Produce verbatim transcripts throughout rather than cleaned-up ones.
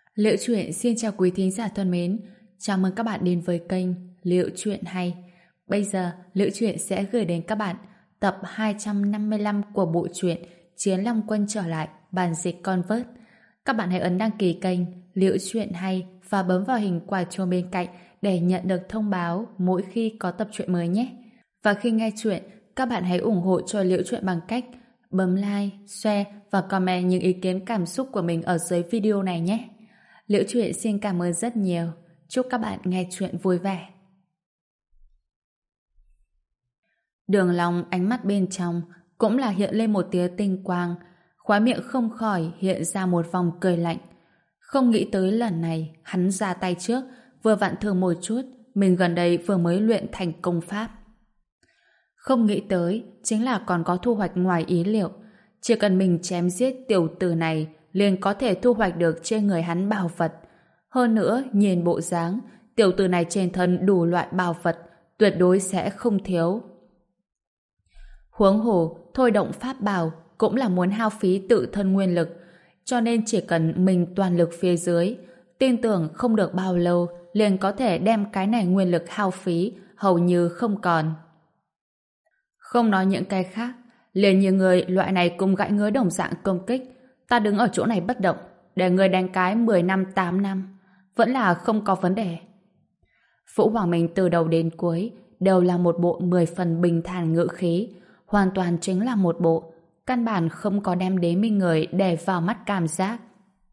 Liệu Chuyện xin chào quý thính giả thân mến. Chào mừng các bạn đến với kênh Liệu Chuyện Hay. Bây giờ, Liệu Chuyện sẽ gửi đến các bạn tập hai trăm năm mươi lăm của bộ truyện Chiến Long Quân trở lại, bản dịch Convert. Các bạn hãy ấn đăng ký kênh Liệu Chuyện Hay và bấm vào hình quả chuông bên cạnh để nhận được thông báo mỗi khi có tập truyện mới nhé. Và khi nghe chuyện, các bạn hãy ủng hộ cho Liệu Chuyện bằng cách bấm like, share và comment những ý kiến cảm xúc của mình ở dưới video này nhé. Liễu Chuyện xin cảm ơn rất nhiều. Chúc các bạn nghe chuyện vui vẻ. Đường Long ánh mắt bên trong cũng là hiện lên một tia tinh quang, khóe miệng không khỏi hiện ra một vòng cười lạnh. Không nghĩ tới lần này hắn ra tay trước, vừa vặn thử một chút, mình gần đây vừa mới luyện thành công pháp. Không nghĩ tới chính là còn có thu hoạch ngoài ý liệu. Chỉ cần mình chém giết tiểu tử này liền có thể thu hoạch được trên người hắn bảo vật. Hơn nữa, nhìn bộ dáng, tiểu tử này trên thân đủ loại bảo vật, tuyệt đối sẽ không thiếu. Huống hồ, thôi động pháp bảo cũng là muốn hao phí tự thân nguyên lực, cho nên chỉ cần mình toàn lực phía dưới, tin tưởng không được bao lâu liền có thể đem cái này nguyên lực hao phí hầu như không còn. Không nói những cái khác, liền như người loại này cùng gãi ngứa đồng dạng công kích, ta đứng ở chỗ này bất động, để người đánh cái mười năm tám năm, vẫn là không có vấn đề. Vũ Hoàng Minh từ đầu đến cuối đều là một bộ mười phần bình thản ngữ khí, hoàn toàn chính là một bộ, căn bản không có đem đế minh người để vào mắt cảm giác.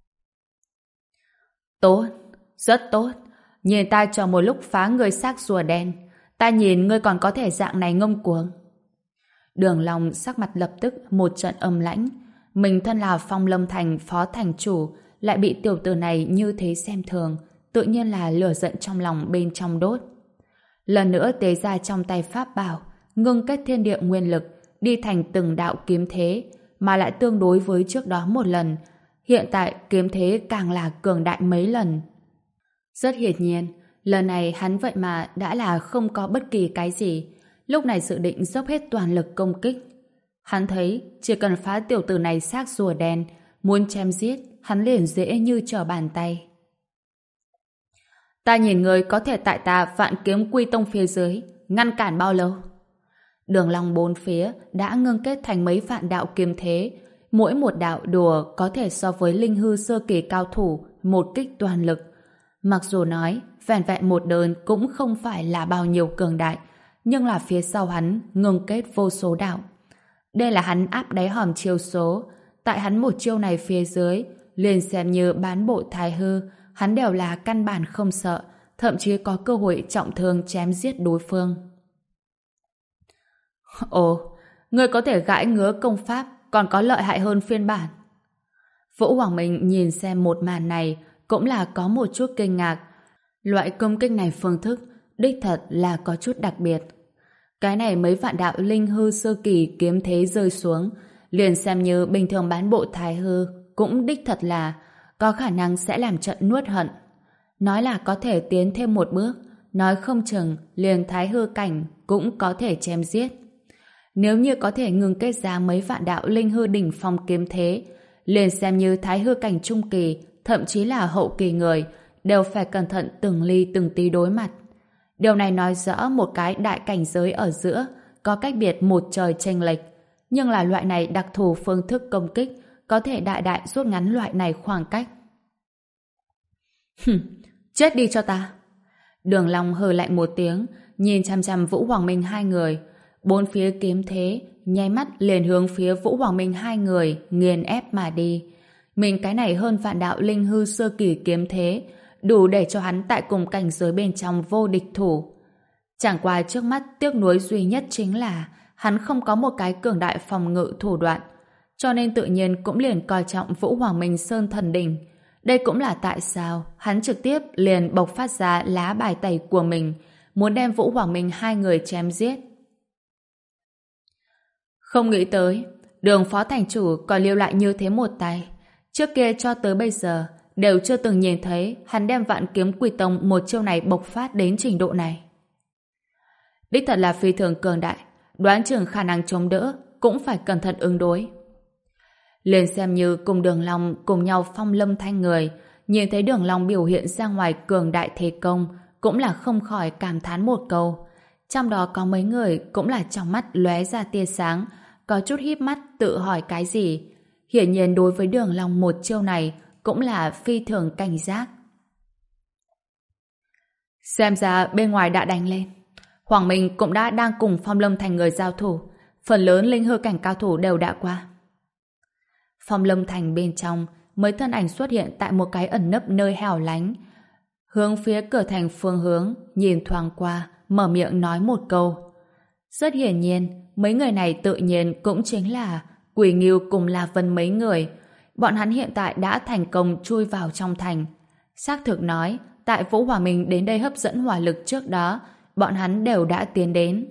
Tốt, rất tốt, nhìn ta cho một lúc phá người xác rùa đen, ta nhìn ngươi còn có thể dạng này ngông cuồng. Đường Long sắc mặt lập tức một trận âm lãnh. Mình thân là Phong Lâm Thành phó thành chủ, lại bị tiểu tử này như thế xem thường, tự nhiên là lửa giận trong lòng bên trong đốt. Lần nữa tế ra trong tay pháp bảo, ngưng kết thiên địa nguyên lực, đi thành từng đạo kiếm thế, mà lại tương đối với trước đó một lần. Hiện tại kiếm thế càng là cường đại mấy lần. Rất hiển nhiên, lần này hắn vậy mà đã là không có bất kỳ cái gì, lúc này dự định dốc hết toàn lực công kích. Hắn thấy chỉ cần phá tiểu tử này xác rùa đen, muốn chém giết, hắn liền dễ như trở bàn tay. Ta nhìn người có thể tại ta vạn kiếm quy tông phía dưới, ngăn cản bao lâu? Đường Long bốn phía đã ngưng kết thành mấy vạn đạo kiếm thế, mỗi một đạo đùa có thể so với linh hư sơ kỳ cao thủ một kích toàn lực. Mặc dù nói vẹn vẹn một đơn cũng không phải là bao nhiêu cường đại, nhưng là phía sau hắn ngưng kết vô số đạo. Đây là hắn áp đáy hòm chiêu số, tại hắn một chiêu này phía dưới, liền xem như bán bộ thái hư, hắn đều là căn bản không sợ, thậm chí có cơ hội trọng thương chém giết đối phương. Ồ, ngươi có thể gãi ngứa công pháp, còn có lợi hại hơn phiên bản. Vũ Hoàng Minh nhìn xem một màn này, cũng là có một chút kinh ngạc. Loại công kích này phương thức, đích thật là có chút đặc biệt. Cái này mấy vạn đạo linh hư sơ kỳ kiếm thế rơi xuống, liền xem như bình thường bán bộ thái hư, cũng đích thật là có khả năng sẽ làm trận nuốt hận. Nói là có thể tiến thêm một bước, nói không chừng liền thái hư cảnh cũng có thể chém giết. Nếu như có thể ngừng kết ra mấy vạn đạo linh hư đỉnh phong kiếm thế, liền xem như thái hư cảnh trung kỳ, thậm chí là hậu kỳ người, đều phải cẩn thận từng ly từng tí đối mặt. Điều này nói rõ một cái đại cảnh giới ở giữa có cách biệt một trời chênh lệch, nhưng là loại này đặc thù phương thức công kích có thể đại đại rút ngắn loại này khoảng cách. Hừm, chết đi cho ta. Đường Long hừ lạnh một tiếng, nhìn chằm chằm Vũ Hoàng Minh hai người, bốn phía kiếm thế nháy mắt liền hướng phía Vũ Hoàng Minh hai người nghiền ép mà đi. Mình cái này hơn vạn đạo linh hư sơ kỳ kiếm thế, đủ để cho hắn tại cùng cảnh giới bên trong vô địch thủ. Chẳng qua trước mắt tiếc nuối duy nhất chính là hắn không có một cái cường đại phòng ngự thủ đoạn, cho nên tự nhiên cũng liền coi trọng Vũ Hoàng Minh Sơn Thần Đỉnh. Đây cũng là tại sao hắn trực tiếp liền bộc phát ra lá bài tẩy của mình, muốn đem Vũ Hoàng Minh hai người chém giết. Không nghĩ tới, Đường phó thành chủ còn lưu lại như thế một tay. Trước kia cho tới bây giờ đều chưa từng nhìn thấy hắn đem vạn kiếm quy tông một chiêu này bộc phát đến trình độ này. Đích thật là phi thường cường đại, đoán chừng khả năng chống đỡ cũng phải cẩn thận ứng đối. Liền xem như cùng Đường Long cùng nhau phong lâm thanh người, nhìn thấy Đường Long biểu hiện ra ngoài cường đại thế công, cũng là không khỏi cảm thán một câu. Trong đó có mấy người cũng là trong mắt lóe ra tia sáng, có chút híp mắt tự hỏi cái gì. Hiển nhiên đối với Đường Long một chiêu này cũng là phi thường cảnh giác. Xem ra bên ngoài đã đánh lên. Hoàng Minh cũng đã đang cùng Phong Lâm Thành người giao thủ. Phần lớn linh hư cảnh cao thủ đều đã qua. Phong Lâm Thành bên trong, mấy thân ảnh xuất hiện tại một cái ẩn nấp nơi hẻo lánh. Hướng phía cửa thành phương hướng, nhìn thoáng qua, mở miệng nói một câu. Rất hiển nhiên, mấy người này tự nhiên cũng chính là Quỷ Ngưu cùng La Vân mấy người. Bọn hắn hiện tại đã thành công chui vào trong thành. Xác thực nói, tại Vũ Hòa Minh đến đây hấp dẫn hỏa lực trước đó, bọn hắn đều đã tiến đến.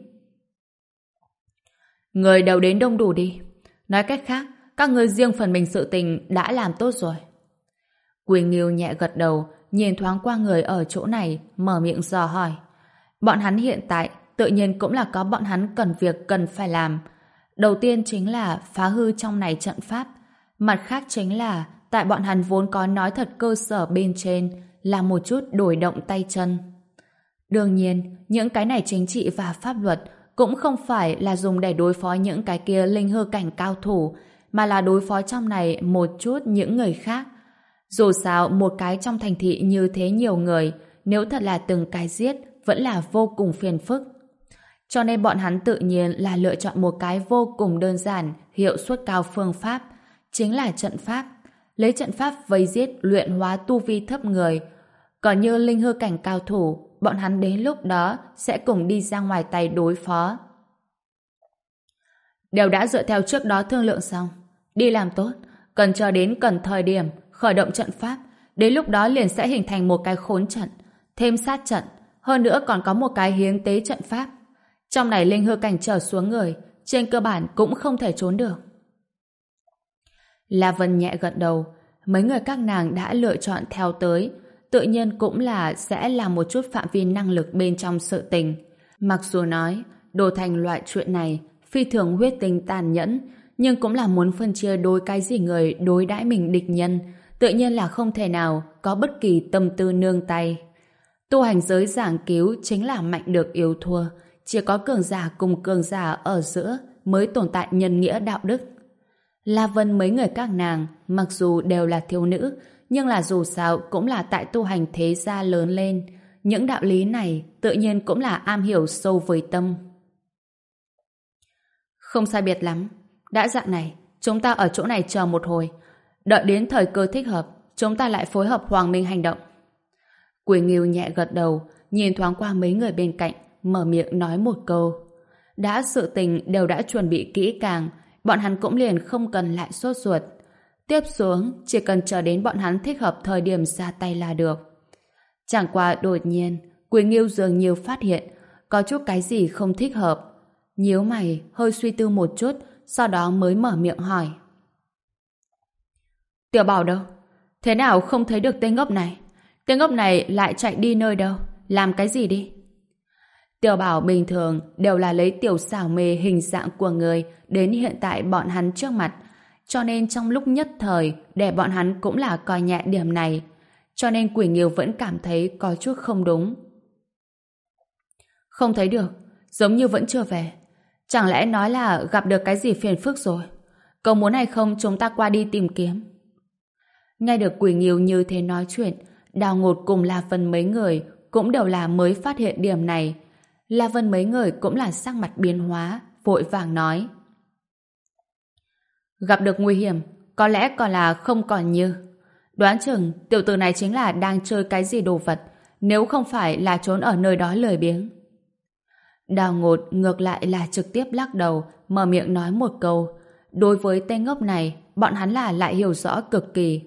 Người đều đến đông đủ đi. Nói cách khác, các ngươi riêng phần mình sự tình đã làm tốt rồi. Quỳ Nghiêu nhẹ gật đầu, nhìn thoáng qua người ở chỗ này, mở miệng dò hỏi. Bọn hắn hiện tại, tự nhiên cũng là có bọn hắn cần việc cần phải làm. Đầu tiên chính là phá hư trong này trận pháp. Mặt khác chính là, tại bọn hắn vốn có nói thật cơ sở bên trên, là một chút đổi động tay chân. Đương nhiên, những cái này chính trị và pháp luật cũng không phải là dùng để đối phó những cái kia linh hư cảnh cao thủ, mà là đối phó trong này một chút những người khác. Dù sao, một cái trong thành thị như thế nhiều người, nếu thật là từng cái giết, vẫn là vô cùng phiền phức. Cho nên bọn hắn tự nhiên là lựa chọn một cái vô cùng đơn giản, hiệu suất cao phương pháp, chính là trận pháp. Lấy trận pháp vây giết luyện hóa tu vi thấp người. Còn như linh hư cảnh cao thủ, bọn hắn đến lúc đó sẽ cùng đi ra ngoài tay đối phó. Đều đã dựa theo trước đó thương lượng xong. Đi làm tốt, cần chờ đến cần thời điểm khởi động trận pháp, đến lúc đó liền sẽ hình thành một cái khốn trận, thêm sát trận, hơn nữa còn có một cái hiến tế trận pháp. Trong này linh hư cảnh trở xuống người, trên cơ bản cũng không thể trốn được. La Vân nhẹ gật đầu, mấy người các nàng đã lựa chọn theo tới, tự nhiên cũng là sẽ làm một chút phạm vi năng lực bên trong sự tình. Mặc dù nói, đồ thành loại chuyện này phi thường huyết tinh tàn nhẫn, nhưng cũng là muốn phân chia đối cái gì người đối đãi mình địch nhân, tự nhiên là không thể nào có bất kỳ tâm tư nương tay. Tu hành giới giảng cứu chính là mạnh được yếu thua, chỉ có cường giả cùng cường giả ở giữa mới tồn tại nhân nghĩa đạo đức. La Vân mấy người các nàng mặc dù đều là thiếu nữ, nhưng là dù sao cũng là tại tu hành thế gia lớn lên, những đạo lý này tự nhiên cũng là am hiểu sâu với tâm. Không sai biệt lắm, đã dạng này, chúng ta ở chỗ này chờ một hồi, đợi đến thời cơ thích hợp, chúng ta lại phối hợp Hoàng Minh hành động. Quỳ Nghiêu nhẹ gật đầu, nhìn thoáng qua mấy người bên cạnh, mở miệng nói một câu. Đã sự tình đều đã chuẩn bị kỹ càng, bọn hắn cũng liền không cần lại sốt ruột. Tiếp xuống, chỉ cần chờ đến bọn hắn thích hợp thời điểm ra tay là được. Chẳng qua đột nhiên, Quỳ Nghiêu dường như phát hiện có chút cái gì không thích hợp. Nhíu mày, hơi suy tư một chút, sau đó mới mở miệng hỏi. Tiểu Bảo đâu? Thế nào không thấy được tên ngốc này? Tên ngốc này lại chạy đi nơi đâu? Làm cái gì đi? Tiểu Bảo bình thường đều là lấy tiểu xảo mê hình dạng của người đến hiện tại bọn hắn trước mặt, cho nên trong lúc nhất thời để bọn hắn cũng là coi nhẹ điểm này, cho nên Quỷ Nghiêu vẫn cảm thấy có chút không đúng. Không thấy được, giống như vẫn chưa về. Chẳng lẽ nói là gặp được cái gì phiền phức rồi? Cậu muốn hay không chúng ta qua đi tìm kiếm? Nghe được Quỷ Nghiêu như thế nói chuyện, Đào Ngột cùng La Vân mấy người cũng đều là mới phát hiện điểm này. La Vân mấy người cũng là sắc mặt biến hóa, vội vàng nói. Gặp được nguy hiểm, có lẽ còn là không còn như. Đoán chừng tiểu tử này chính là đang chơi cái gì đồ vật, nếu không phải là trốn ở nơi đó lười biếng. Đào Ngột ngược lại là trực tiếp lắc đầu, mở miệng nói một câu. Đối với tên ngốc này, bọn hắn là lại hiểu rõ cực kỳ.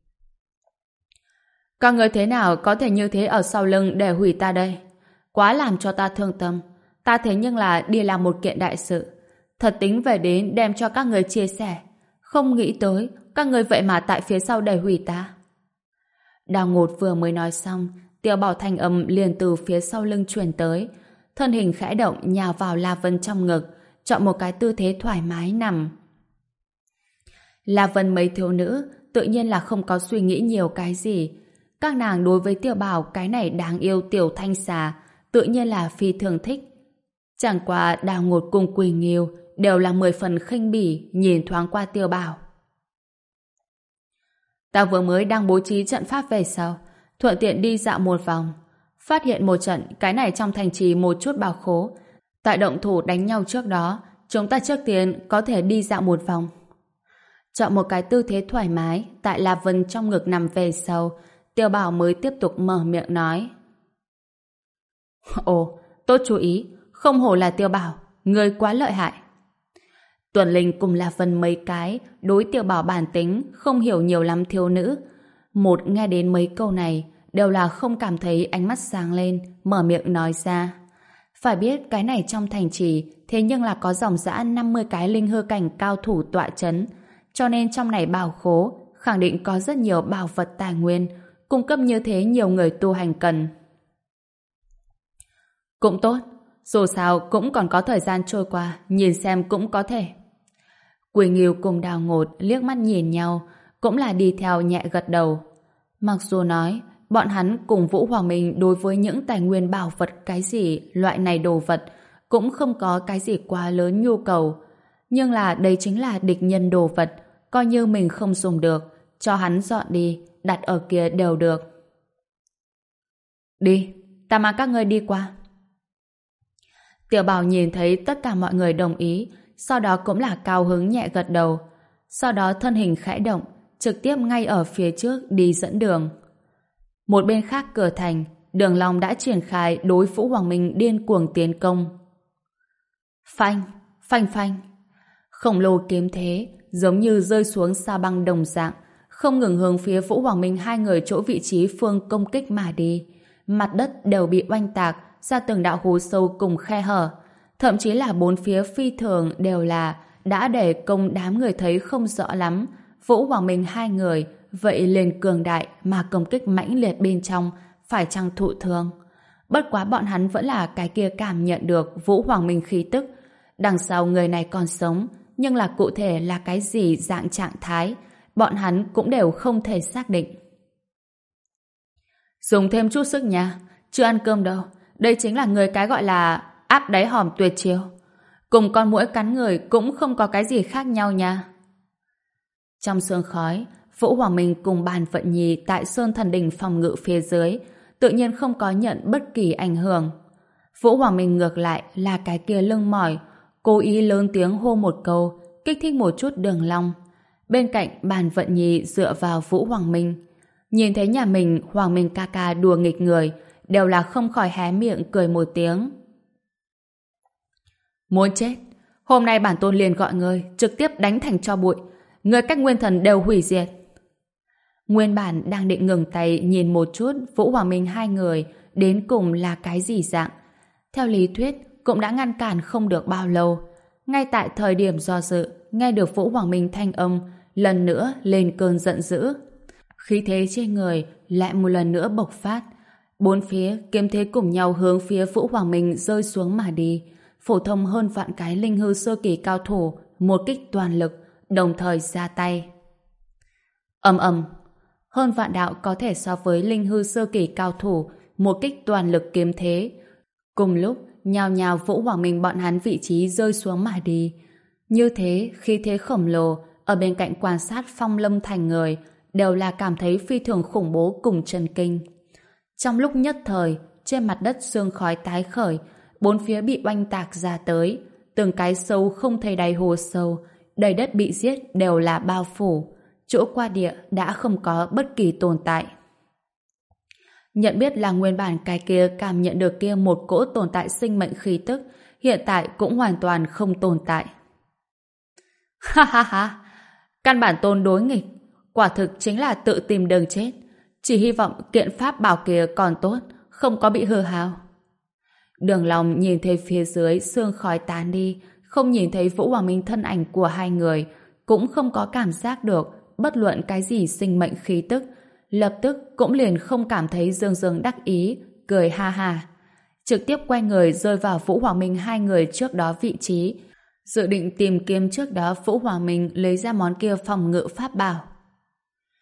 Các người thế nào có thể như thế ở sau lưng để hủy ta đây? Quá làm cho ta thương tâm. Ta thế nhưng là đi làm một kiện đại sự. Thật tính về đến đem cho các người chia sẻ. Không nghĩ tới, các người vậy mà tại phía sau để hủy ta. Đào Ngột vừa mới nói xong, Tiểu Bảo thanh âm liền từ phía sau lưng truyền tới. Thân hình khẽ động nhào vào La Vân trong ngực, chọn một cái tư thế thoải mái nằm. La Vân mấy thiếu nữ tự tự nhiên là không có suy nghĩ nhiều cái gì. Các nàng đối với Tiểu Bảo cái này đáng yêu tiểu thanh xà, tự nhiên là phi thường thích. Chẳng qua Đào Ngột cùng Quỳnh Nghiêu đều là mười phần khinh bỉ nhìn thoáng qua Tiểu Bảo. Ta vừa mới đang bố trí trận pháp về sau, thuận tiện đi dạo một vòng, phát hiện một trận cái này trong thành trì một chút bảo khố. Tại động thủ đánh nhau trước đó, chúng ta trước tiên có thể đi dạo một vòng. Chọn một cái tư thế thoải mái, tại La Vân trong ngực nằm về sau, Tiểu Bảo mới tiếp tục mở miệng nói. Ồ, tốt chú ý, không hổ là Tiểu Bảo, người quá lợi hại. Tuần Linh cùng La Vân mấy cái, đối Tiểu Bảo bản tính, không hiểu nhiều lắm thiếu nữ. Một nghe đến mấy câu này, đều là không cảm thấy ánh mắt sáng lên, mở miệng nói ra. Phải biết cái này trong thành trì, thế nhưng là có dòng dã năm mươi cái linh hư cảnh cao thủ tọa chấn, cho nên trong này bảo khố, khẳng định có rất nhiều bảo vật tài nguyên, cung cấp như thế nhiều người tu hành cần. Cũng tốt, dù sao cũng còn có thời gian trôi qua, nhìn xem cũng có thể. Quỳnh Nghiêu cùng Đào Ngột liếc mắt nhìn nhau, cũng là đi theo nhẹ gật đầu. Mặc dù nói, bọn hắn cùng Vũ Hoàng Minh đối với những tài nguyên bảo vật cái gì, loại này đồ vật, cũng không có cái gì quá lớn nhu cầu. Nhưng là đây chính là địch nhân đồ vật, coi như mình không dùng được, cho hắn dọn đi, đặt ở kia đều được. Đi, ta mang các ngươi đi qua. Tiểu Bảo nhìn thấy tất cả mọi người đồng ý, sau đó cũng là cao hứng nhẹ gật đầu. Sau đó thân hình khẽ động, trực tiếp ngay ở phía trước đi dẫn đường. Một bên khác cửa thành, Đường Long đã triển khai đối Vũ Hoàng Minh điên cuồng tiến công. Phanh, phanh phanh. Khổng lồ kiếm thế, giống như rơi xuống sa băng đồng dạng, không ngừng hướng phía Vũ Hoàng Minh hai người chỗ vị trí phương công kích mà đi. Mặt đất đều bị oanh tạc ra từng đạo hố sâu cùng khe hở. Thậm chí là bốn phía phi thường đều là đã để công đám người thấy không rõ lắm. Vũ Hoàng Minh hai người vậy liền cường đại mà công kích mãnh liệt bên trong phải chăng thụ thương. Bất quá bọn hắn vẫn là cái kia cảm nhận được Vũ Hoàng Minh khí tức. Đằng sau người này còn sống, nhưng là cụ thể là cái gì dạng trạng thái, bọn hắn cũng đều không thể xác định. Dùng thêm chút sức nha, chưa ăn cơm đâu. Đây chính là người cái gọi là áp đáy hòm tuyệt chiêu. Cùng con muỗi cắn người cũng không có cái gì khác nhau nha. Trong sương khói, Vũ Hoàng Minh cùng Bàn Vận Nhi tại Sơn Thần Đình phòng ngự phía dưới tự nhiên không có nhận bất kỳ ảnh hưởng. Vũ Hoàng Minh ngược lại là cái kia lưng mỏi, cố ý lớn tiếng hô một câu, kích thích một chút Đường Long. Bên cạnh Bàn Vận Nhi dựa vào Vũ Hoàng Minh. Nhìn thấy nhà mình Hoàng Minh ca ca đùa nghịch người, đều là không khỏi hé miệng cười một tiếng. Muốn chết, hôm nay bản tôn liền gọi ngươi trực tiếp đánh thành tro bụi, người cách nguyên thần đều hủy diệt. Nguyên bản đang định ngừng tay nhìn một chút Vũ Hoàng Minh hai người đến cùng là cái gì dạng. Theo lý thuyết cũng đã ngăn cản không được bao lâu. Ngay tại thời điểm do dự, nghe được Vũ Hoàng Minh thanh âm, lần nữa lên cơn giận dữ. Khí thế trên người lại một lần nữa bộc phát. Bốn phía kiếm thế cùng nhau hướng phía Vũ Hoàng Minh rơi xuống mà đi. Phổ thông hơn vạn cái linh hư sơ kỳ cao thủ, một kích toàn lực, đồng thời ra tay. Ầm ầm, hơn vạn đạo có thể so với linh hư sơ kỳ cao thủ, một kích toàn lực kiếm thế. Cùng lúc, nhào nhào Vũ Hoàng Minh bọn hắn vị trí rơi xuống mà đi. Như thế, khí thế khổng lồ, ở bên cạnh quan sát Phong Lâm Thành người, đều là cảm thấy phi thường khủng bố cùng chấn kinh. Trong lúc nhất thời, trên mặt đất sương khói tái khởi, bốn phía bị oanh tạc ra tới, từng cái sâu không thấy đáy hồ sâu, đầy đất bị giết đều là bao phủ, chỗ qua địa đã không có bất kỳ tồn tại. Nhận biết là nguyên bản cái kia cảm nhận được kia một cỗ tồn tại sinh mệnh khí tức, hiện tại cũng hoàn toàn không tồn tại. Ha ha ha, căn bản tôn đối nghịch, quả thực chính là tự tìm đường chết. Chỉ hy vọng kiện pháp bảo kia còn tốt, không có bị hư hao. Đường Long nhìn thấy phía dưới sương khói tán đi, không nhìn thấy Vũ Hoàng Minh thân ảnh của hai người, cũng không có cảm giác được bất luận cái gì sinh mệnh khí tức, lập tức cũng liền không cảm thấy dương dương đắc ý, cười ha ha. Trực tiếp quay người rơi vào Vũ Hoàng Minh hai người trước đó vị trí, dự định tìm kiếm trước đó Vũ Hoàng Minh lấy ra món kia phòng ngự pháp bảo.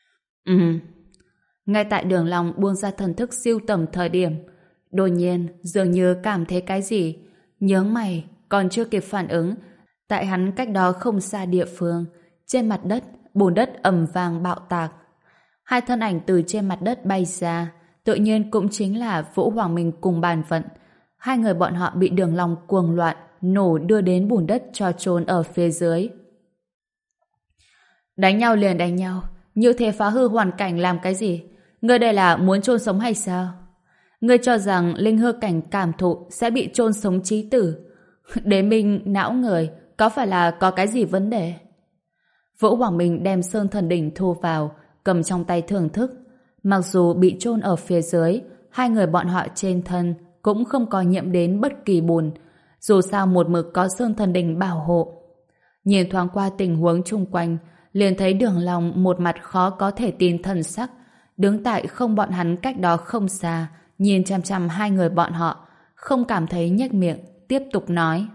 Ừm. Ngay tại Đường Long buông ra thần thức siêu tầm thời điểm, đột nhiên dường như cảm thấy cái gì, nhướng mày, còn chưa kịp phản ứng, tại hắn cách đó không xa địa phương, trên mặt đất, bùn đất ầm vang bạo tạc. Hai thân ảnh từ trên mặt đất bay ra, tự nhiên cũng chính là Vũ Hoàng Minh cùng Bàn Vận. Hai người bọn họ bị Đường Long cuồng loạn nổ đưa đến bùn đất cho chôn ở phía dưới. Đánh nhau liền đánh nhau, như thế phá hư hoàn cảnh làm cái gì? Ngươi đây là muốn chôn sống hay sao? Ngươi cho rằng linh hư cảnh cảm thụ sẽ bị chôn sống chí tử? Đế minh não người, có phải là có cái gì vấn đề? Vũ Hoàng Minh đem Sơn Thần Đỉnh thu vào, cầm trong tay thưởng thức. Mặc dù bị chôn ở phía dưới, hai người bọn họ trên thân cũng không có nhiễm đến bất kỳ bùn, dù sao một mực có Sơn Thần Đỉnh bảo hộ. Nhìn thoáng qua tình huống chung quanh, liền thấy Đường Long một mặt khó có thể tin thần sắc, đứng tại không bọn hắn cách đó không xa, nhìn chăm chăm hai người bọn họ, không cảm thấy nhếch miệng, tiếp tục nói.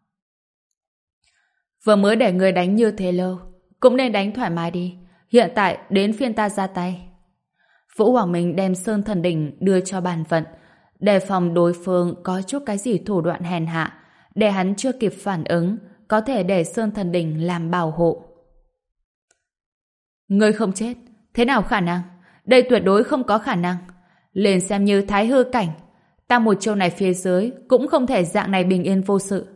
Vừa mới để người đánh như thế lâu, cũng nên đánh thoải mái đi, hiện tại đến phiên ta ra tay. Vũ Hoàng Minh đem Sơn Thần Đỉnh đưa cho Bàn Vận, đề phòng đối phương có chút cái gì thủ đoạn hèn hạ, để hắn chưa kịp phản ứng, có thể để Sơn Thần Đỉnh làm bảo hộ. Ngươi không chết, thế nào khả năng? Đây tuyệt đối không có khả năng. Liền xem như thái hư cảnh, ta một chiêu này phía dưới cũng không thể dạng này bình yên vô sự.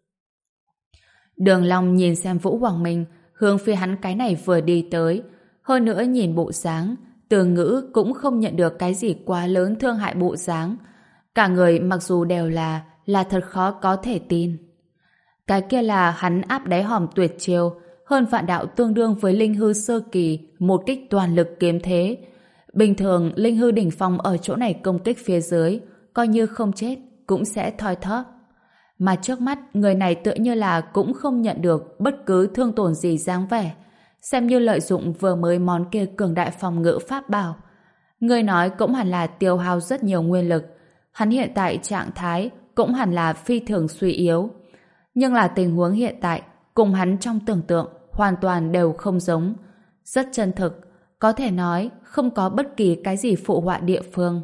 Đường Long nhìn xem Vũ Hoàng Minh hướng phía hắn cái này vừa đi tới, hơn nữa nhìn bộ dáng, từ ngữ cũng không nhận được cái gì quá lớn thương hại bộ dáng. Cả người mặc dù đều là là thật khó có thể tin. Cái kia là hắn áp đáy hòm tuyệt chiêu, hơn vạn đạo tương đương với linh hư sơ kỳ, một kích toàn lực kiếm thế. Bình thường linh hư đỉnh phong ở chỗ này công kích phía dưới, coi như không chết cũng sẽ thoi thóp. Mà trước mắt người này tựa như là cũng không nhận được bất cứ thương tổn gì dáng vẻ, xem như lợi dụng vừa mới món kia cường đại phòng ngự pháp bảo. Người nói cũng hẳn là tiêu hao rất nhiều nguyên lực, hắn hiện tại trạng thái cũng hẳn là phi thường suy yếu. Nhưng là tình huống hiện tại cùng hắn trong tưởng tượng hoàn toàn đều không giống, rất chân thực, có thể nói không có bất kỳ cái gì phụ họa địa phương.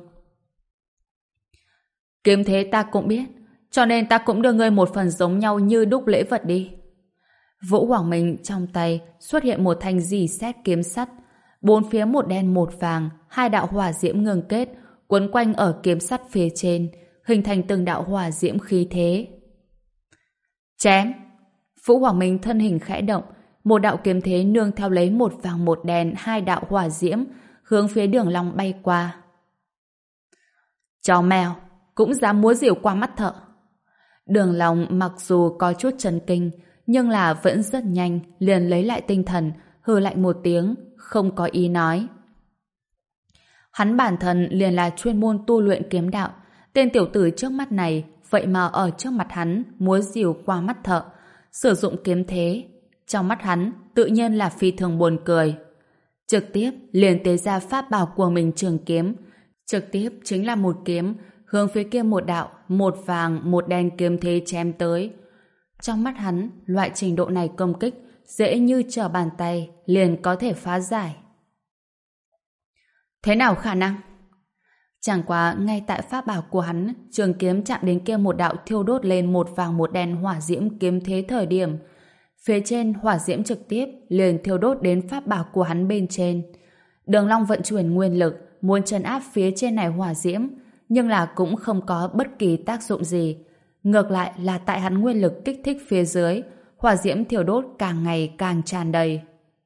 Kiếm thế ta cũng biết, cho nên ta cũng đưa ngươi một phần giống nhau như đúc lễ vật đi. Vũ Hoàng Minh trong tay xuất hiện một thanh rì sét kiếm sắt, bốn phía một đen một vàng, hai đạo hỏa diễm ngưng kết, quấn quanh ở kiếm sắt phía trên, hình thành từng đạo hỏa diễm khí thế. Chém! Vũ Hoàng Minh thân hình khẽ động, một đạo kiếm thế nương theo lấy một vàng một đen, hai đạo hỏa diễm, hướng phía Đường Long bay qua. Chó mèo, cũng dám múa rìu qua mắt thợ. Đường Long mặc dù có chút chấn kinh, nhưng là vẫn rất nhanh, liền lấy lại tinh thần, hừ lạnh một tiếng, không có ý nói. Hắn bản thân liền là chuyên môn tu luyện kiếm đạo, tên tiểu tử trước mắt này, vậy mà ở trước mặt hắn múa rìu qua mắt thợ, sử dụng kiếm thế. Trong mắt hắn, tự nhiên là phi thường buồn cười. Trực tiếp liền tế ra pháp bảo của mình trường kiếm, trực tiếp chính là một kiếm, hướng phía kia một đạo, một vàng, một đen kiếm thế chém tới. Trong mắt hắn, loại trình độ này công kích dễ như trở bàn tay, liền có thể phá giải. Thế nào khả năng? Chẳng qua ngay tại pháp bảo của hắn, trường kiếm chạm đến kia một đạo thiêu đốt lên một vàng một đen hỏa diễm kiếm thế thời điểm, phía trên hỏa diễm trực tiếp liền thiêu đốt đến pháp bảo của hắn bên trên. Đường Long vận chuyển nguyên lực muốn trấn áp phía trên này hỏa diễm, nhưng là cũng không có bất kỳ tác dụng gì. Ngược lại là tại hắn nguyên lực kích thích phía dưới, hỏa diễm thiêu đốt càng ngày càng tràn đầy.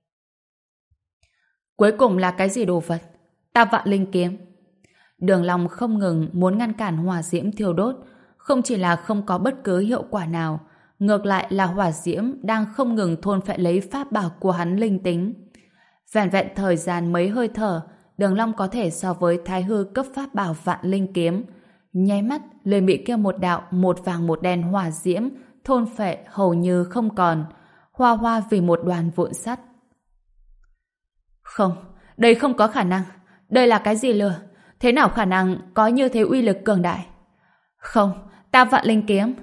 Cuối cùng là cái gì đồ vật? Ta Vạn Linh kiếm. Đường Long không ngừng muốn ngăn cản hỏa diễm thiêu đốt, không chỉ là không có bất cứ hiệu quả nào, ngược lại là hỏa diễm đang không ngừng thôn phệ lấy pháp bảo của hắn linh tính. Vẹn vẹn thời gian mấy hơi thở, Đường Long có thể so với thái hư cấp pháp bảo Vạn Linh kiếm, nháy mắt liền bị kia một đạo một vàng một đen hỏa diễm thôn phệ hầu như không còn, hoa hoa vì một đoàn vụn sắt. Không, đây không có khả năng. Đây là cái gì lừa? Thế nào khả năng có như thế uy lực cường đại? Không, ta Vạn Linh kiếm.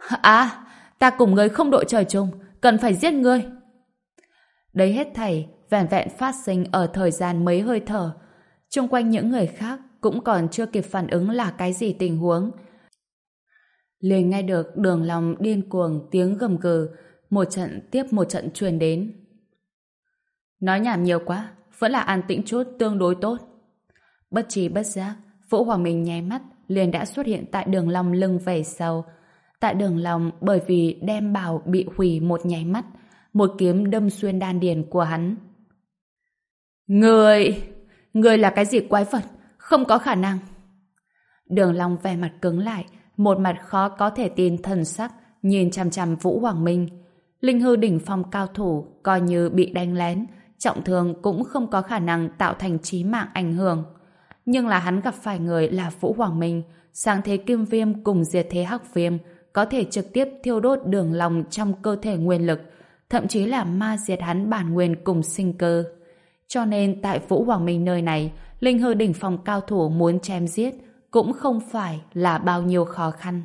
À, ta cùng ngươi không đội trời chung, cần phải giết ngươi. Đấy hết thảy vẻn vẹn phát sinh ở thời gian mấy hơi thở. Xung quanh những người khác cũng còn chưa kịp phản ứng là cái gì tình huống. Liền nghe được Đường Long điên cuồng tiếng gầm gừ, một trận tiếp một trận truyền đến. Nói nhảm nhiều quá, vẫn là an tĩnh chút tương đối tốt. Bất trí bất giác, Vũ Hoàng Minh nháy mắt liền đã xuất hiện tại Đường Long lưng về sau. Tại Đường Long bởi vì đem bào bị hủy một nháy mắt, một kiếm đâm xuyên đan điền của hắn. Người... Người là cái gì quái vật? Không có khả năng. Đường Long vẻ mặt cứng lại, một mặt khó có thể tin thần sắc, nhìn chằm chằm Vũ Hoàng Minh. Linh hư đỉnh phong cao thủ coi như bị đánh lén, trọng thương cũng không có khả năng tạo thành chí mạng ảnh hưởng. Nhưng là hắn gặp phải người là Vũ Hoàng Minh, sáng thế kim viêm cùng diệt thế hắc viêm, có thể trực tiếp thiêu đốt Đường Long trong cơ thể nguyên lực, thậm chí là ma diệt hắn bản nguyên cùng sinh cơ. Cho nên tại Vũ Hoàng Minh nơi này, linh hư đỉnh phong cao thủ muốn chém giết cũng không phải là bao nhiêu khó khăn.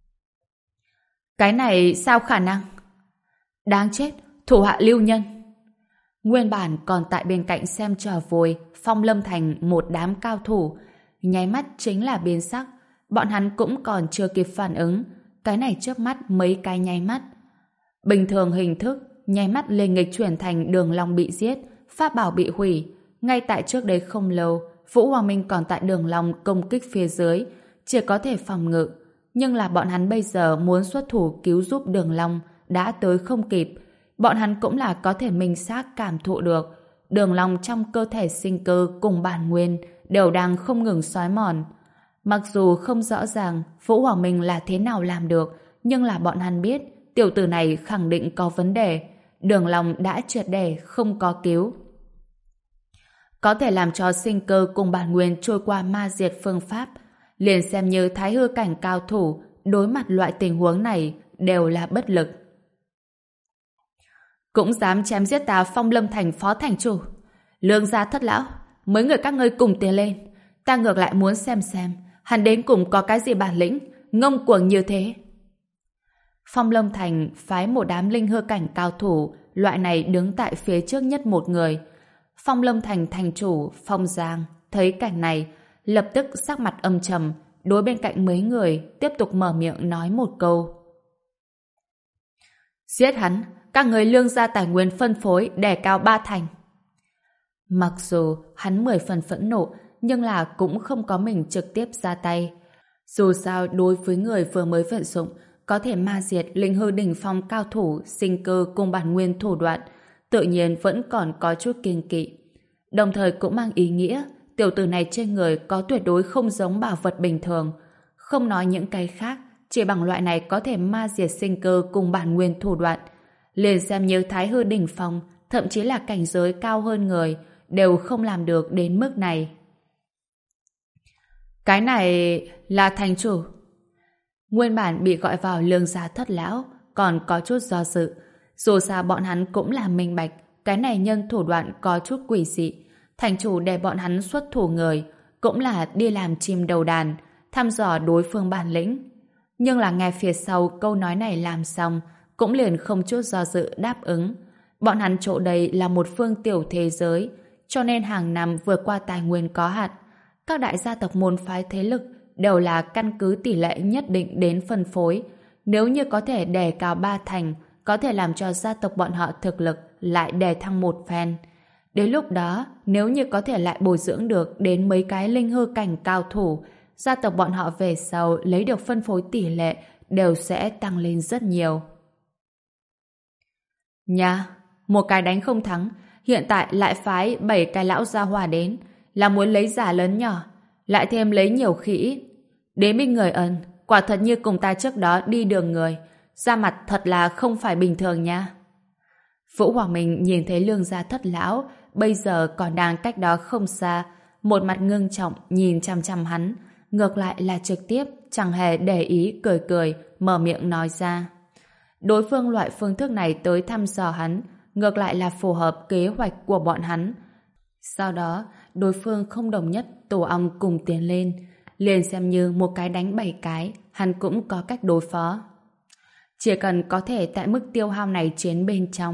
Cái này sao khả năng? Đáng chết, thủ hạ lưu nhân. Nguyên bản còn tại bên cạnh xem trò vui, Phong Lâm Thành một đám cao thủ, nháy mắt chính là biến sắc, bọn hắn cũng còn chưa kịp phản ứng, cái này trước mắt mấy cái nháy mắt. Bình thường hình thức, nháy mắt lên nghịch chuyển thành Đường Long bị giết, pháp bảo bị hủy. Ngay tại trước đấy không lâu, Vũ Hoàng Minh còn tại Đường Long công kích phía dưới, chỉ có thể phòng ngự. Nhưng là bọn hắn bây giờ muốn xuất thủ cứu giúp Đường Long đã tới không kịp. Bọn hắn cũng là có thể minh xác cảm thụ được. Đường Long trong cơ thể sinh cơ cùng bản nguyên đều đang không ngừng xói mòn. Mặc dù không rõ ràng Vũ Hoàng Minh là thế nào làm được, nhưng là bọn hắn biết tiểu tử này khẳng định có vấn đề. Đường Long đã triệt để không có cứu. Có thể làm cho sinh cơ cùng bản nguyên trôi qua ma diệt phương pháp, liền xem như thái hư cảnh cao thủ đối mặt loại tình huống này đều là bất lực. Cũng dám chém giết ta Phong Lâm Thành phó thành chủ. Lương gia thất lão, mấy người các ngươi cùng tiến lên, ta ngược lại muốn xem xem hắn đến cùng có cái gì bản lĩnh ngông cuồng như thế. Phong Lâm Thành phái một đám linh hư cảnh cao thủ, loại này đứng tại phía trước nhất một người. Phong Lâm Thành thành chủ Phong Giang thấy cảnh này, lập tức sắc mặt âm trầm, đối bên cạnh mấy người tiếp tục mở miệng nói một câu. Giết hắn, các người lương gia tài nguyên phân phối đè cao ba thành. Mặc dù hắn mười phần phẫn nộ, nhưng là cũng không có mình trực tiếp ra tay. Dù sao đối với người vừa mới vận dụng có thể ma diệt linh hư đỉnh phong cao thủ sinh cơ cùng bản nguyên thủ đoạn, tự nhiên vẫn còn có chút kiêng kỵ. Đồng thời cũng mang ý nghĩa tiểu tử này trên người có tuyệt đối không giống bảo vật bình thường. Không nói những cái khác, chỉ bằng loại này có thể ma diệt sinh cơ cùng bản nguyên thủ đoạn, liền xem như thái hư đỉnh phong, thậm chí là cảnh giới cao hơn người, đều không làm được đến mức này. Cái này là thành chủ. Nguyên bản bị gọi vào lương gia thất lão, còn có chút do dự. Dù sao bọn hắn cũng là minh bạch, cái này nhân thủ đoạn có chút quỷ dị. Thành chủ để bọn hắn xuất thủ người, cũng là đi làm chim đầu đàn, thăm dò đối phương bản lĩnh. Nhưng là nghe phía sau câu nói này làm xong, cũng liền không chút do dự đáp ứng. Bọn hắn chỗ đây là một phương tiểu thế giới, cho nên hàng năm vượt qua tài nguyên có hạn. Các đại gia tộc môn phái thế lực đều là căn cứ tỷ lệ nhất định đến phân phối. Nếu như có thể đề cao ba thành, có thể làm cho gia tộc bọn họ thực lực lại đề thăng một phen. Đến lúc đó, nếu như có thể lại bồi dưỡng được đến mấy cái linh hư cảnh cao thủ, gia tộc bọn họ về sau lấy được phân phối tỷ lệ đều sẽ tăng lên rất nhiều. Nha, một cái đánh không thắng, hiện tại lại phái bảy cái lão gia hỏa đến, là muốn lấy giả lớn nhỏ, lại thêm lấy nhiều khỉ. Đế minh người ân, quả thật như cùng ta trước đó đi đường người, da mặt thật là không phải bình thường nha. Vũ Hoàng Minh nhìn thấy lương gia thất lão, bây giờ còn đang cách đó không xa, một mặt ngưng trọng nhìn chăm chăm hắn, ngược lại là trực tiếp, chẳng hề để ý cười cười, mở miệng nói ra. Đối phương loại phương thức này tới thăm dò hắn, ngược lại là phù hợp kế hoạch của bọn hắn. Sau đó, đối phương không đồng nhất tổ ong cùng tiến lên, liền xem như một cái đánh bảy cái, hắn cũng có cách đối phó. Chỉ cần có thể tại mức tiêu hao này chiến bên trong,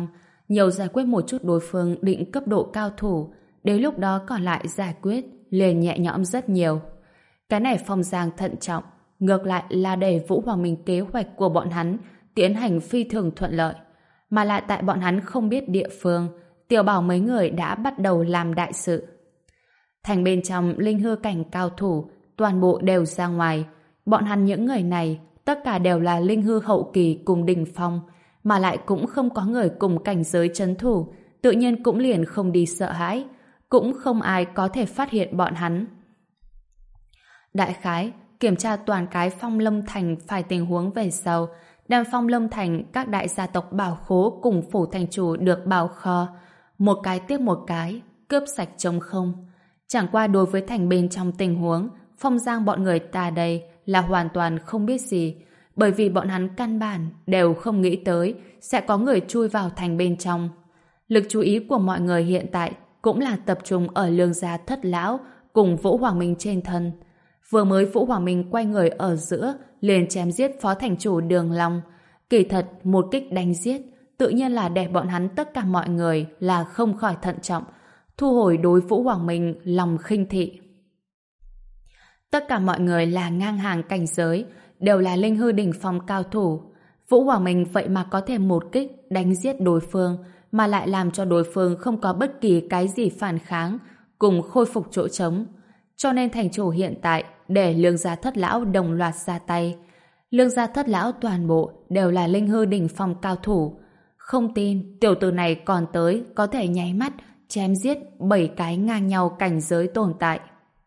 Nhiều giải quyết một chút đối phương định cấp độ cao thủ, đến lúc đó còn lại giải quyết, liền nhẹ nhõm rất nhiều. Cái này Phong Giang thận trọng, ngược lại là để Vũ Hoàng Minh kế hoạch của bọn hắn tiến hành phi thường thuận lợi. Mà lại tại bọn hắn không biết địa phương, Tiểu Bảo mấy người đã bắt đầu làm đại sự. Thành bên trong linh hư cảnh cao thủ, toàn bộ đều ra ngoài. Bọn hắn những người này, tất cả đều là linh hư hậu kỳ cùng đỉnh phong, mà lại cũng không có người cùng cảnh giới trấn thủ, tự nhiên cũng liền không đi sợ hãi, cũng không ai có thể phát hiện bọn hắn. Đại khái, kiểm tra toàn cái Phong Lâm Thành phải tình huống về sau, đem Phong Lâm Thành các đại gia tộc bảo khố cùng phủ thành chủ được bảo kho, một cái tiếp một cái, cướp sạch trống không. Chẳng qua đối với thành bên trong tình huống, Phong Giang bọn người ta đây là hoàn toàn không biết gì, bởi vì bọn hắn căn bản đều không nghĩ tới sẽ có người chui vào thành bên trong. Lực chú ý của mọi người hiện tại cũng là tập trung ở Lương gia thất lão cùng Vũ Hoàng Minh trên thân. Vừa mới Vũ Hoàng Minh quay người ở giữa liền chém giết phó thành chủ Đường Long. Kỳ thật một kích đánh giết tự nhiên là để bọn hắn tất cả mọi người là không khỏi thận trọng, thu hồi đối Vũ Hoàng Minh lòng khinh thị. Tất cả mọi người là ngang hàng cảnh giới, đều là linh hư đỉnh phong cao thủ. Vũ Hoàng Minh vậy mà có thể một kích đánh giết đối phương, mà lại làm cho đối phương không có bất kỳ cái gì phản kháng, cùng khôi phục chỗ trống. Cho nên thành chủ hiện tại để Lương gia thất lão đồng loạt ra tay. Lương gia thất lão toàn bộ đều là linh hư đỉnh phong cao thủ. Không tin tiểu tử này còn tới có thể nháy mắt chém giết bảy cái ngang nhau cảnh giới tồn tại.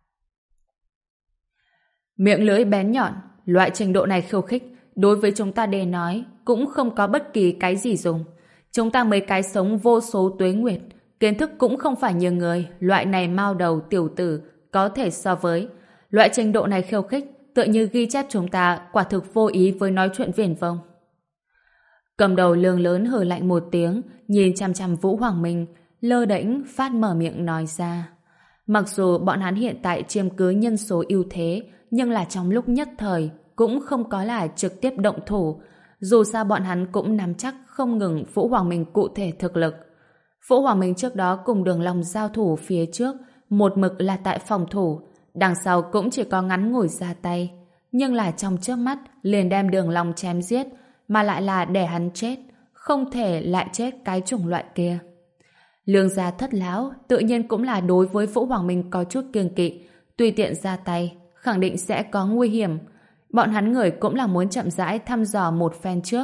Miệng lưỡi bén nhọn, loại trình độ này khiêu khích đối với chúng ta để nói cũng không có bất kỳ cái gì dùng. Chúng ta mấy cái sống vô số tuế nguyệt, kiến thức cũng không phải như người loại này mao đầu tiểu tử có thể so với. Loại trình độ này khiêu khích tựa như ghi chép chúng ta quả thực vô ý với nói chuyện viển vông. Cầm đầu Lương lớn hừ lạnh một tiếng, nhìn chăm chăm Vũ Hoàng Minh, lơ đễnh phát mở miệng nói ra. Mặc dù bọn hắn hiện tại chiếm cứ nhân số ưu thế, nhưng là trong lúc nhất thời cũng không có là trực tiếp động thủ. Dù sao bọn hắn cũng nắm chắc không ngừng Vũ Hoàng Minh cụ thể thực lực. Vũ Hoàng Minh trước đó cùng Đường Long giao thủ phía trước, một mực là tại phòng thủ, đằng sau cũng chỉ có ngắn ngủi ra tay. Nhưng là trong chớp mắt liền đem Đường Long chém giết, mà lại là để hắn chết, không thể lại chết cái chủng loại kia. Lương gia thất lão tự nhiên cũng là đối với Vũ Hoàng Minh có chút kiêng kỵ, tùy tiện ra tay, khẳng định sẽ có nguy hiểm. Bọn hắn người cũng là muốn chậm rãi thăm dò một phen trước.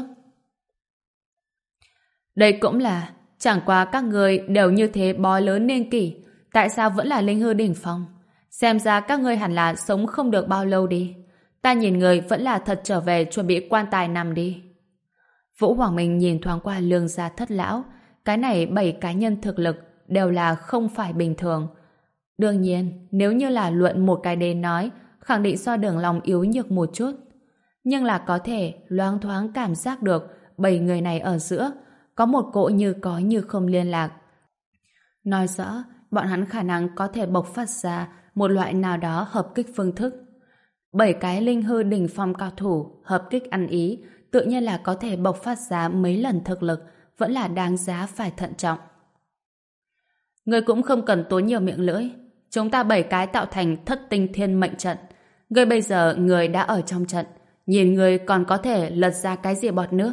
Đây cũng là, chẳng qua các người đều như thế bó lớn niên kỷ, tại sao vẫn là linh hư đỉnh phong? Xem ra các ngươi hẳn là sống không được bao lâu đi. Ta nhìn người vẫn là thật trở về chuẩn bị quan tài nằm đi. Vũ Hoàng Minh nhìn thoáng qua Lương gia thất lão, cái này bảy cá nhân thực lực đều là không phải bình thường. Đương nhiên, nếu như là luận một cái đến nói, khẳng định do Đường Long yếu nhược một chút. Nhưng là có thể loáng thoáng cảm giác được bảy người này ở giữa có một cỗ như có như không liên lạc. Nói rõ, bọn hắn khả năng có thể bộc phát ra một loại nào đó hợp kích phương thức. Bảy cái linh hư đỉnh phong cao thủ hợp kích ăn ý, tự nhiên là có thể bộc phát ra mấy lần thực lực, vẫn là đáng giá phải thận trọng. Ngươi cũng không cần tốn nhiều miệng lưỡi. Chúng ta bảy cái tạo thành thất tinh thiên mệnh trận. Ngươi bây giờ người đã ở trong trận, nhìn người còn có thể lật ra cái gì bọt nước.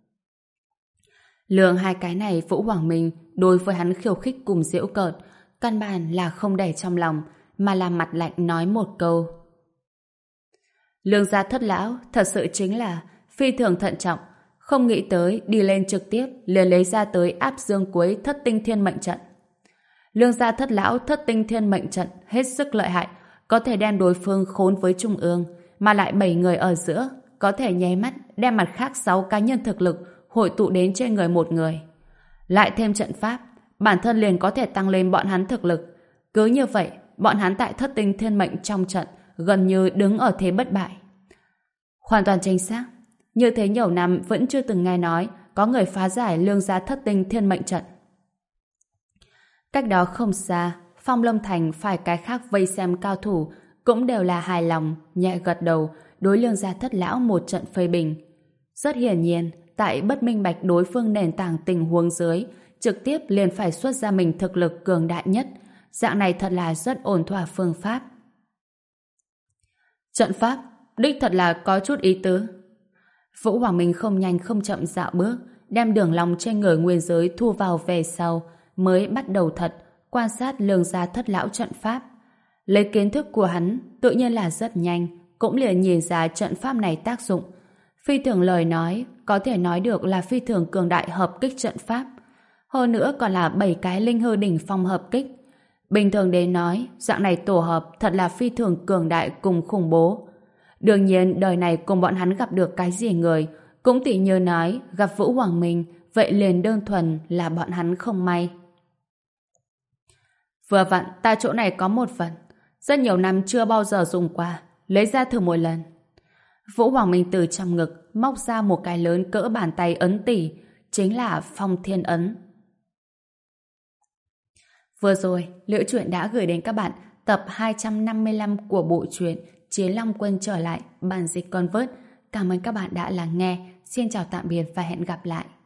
Lường hai cái này Vũ Hoàng Minh đối với hắn khiêu khích cùng giễu cợt, căn bản là không để trong lòng, mà làm mặt lạnh nói một câu. Lương gia thất lão thật sự chính là phi thường thận trọng, không nghĩ tới đi lên trực tiếp liền lấy ra tới áp dương cuối thất tinh thiên mệnh trận. Lương gia thất lão thất tinh thiên mệnh trận hết sức lợi hại, có thể đem đối phương khốn với trung ương, mà lại bảy người ở giữa có thể nháy mắt đem mặt khác sáu cá nhân thực lực hội tụ đến trên người một người. Lại thêm trận pháp, bản thân liền có thể tăng lên bọn hắn thực lực. Cứ như vậy, bọn hắn tại thất tinh thiên mệnh trong trận gần như đứng ở thế bất bại. Hoàn toàn chính xác. Như thế nhiều năm vẫn chưa từng nghe nói có người phá giải Lương gia thất tinh thiên mệnh trận. Cách đó không xa, Phong Lâm Thành phải cái khác vây xem cao thủ cũng đều là hài lòng, nhẹ gật đầu đối Lương gia thất lão một trận phê bình. Rất hiển nhiên, tại bất minh bạch đối phương nền tảng tình huống dưới, trực tiếp liền phải xuất ra mình thực lực cường đại nhất. Dạng này thật là rất ổn thỏa phương pháp. Trận pháp, đích thật là có chút ý tứ. Vũ Hoàng Minh không nhanh không chậm dạo bước, đem Đường Long trên người nguyên giới thu vào về sau, mới bắt đầu thật quan sát lương gia thất lão trận pháp. Lấy kiến thức của hắn, tự nhiên là rất nhanh, cũng liền nhìn ra trận pháp này tác dụng. Phi thường lời nói, có thể nói được là phi thường cường đại hợp kích trận pháp. Hơn nữa còn là bảy cái linh hư đỉnh phong hợp kích. Bình thường đến nói, dạng này tổ hợp thật là phi thường cường đại cùng khủng bố. Đương nhiên, đời này cùng bọn hắn gặp được cái gì người, cũng tỉ như nói, gặp Vũ Hoàng Minh, vậy liền đơn thuần là bọn hắn không may. Vừa vặn, ta chỗ này có một phần. Rất nhiều năm chưa bao giờ dùng qua, lấy ra thử một lần. Vũ Hoàng Minh từ trong ngực móc ra một cái lớn cỡ bàn tay ấn tỷ, chính là Phong Thiên Ấn. Vừa rồi, Liễu Chuyện đã gửi đến các bạn tập hai trăm năm mươi lăm của bộ truyện Chiến Long Quân trở lại, bản dịch Convert. Cảm ơn các bạn đã lắng nghe. Xin chào tạm biệt và hẹn gặp lại.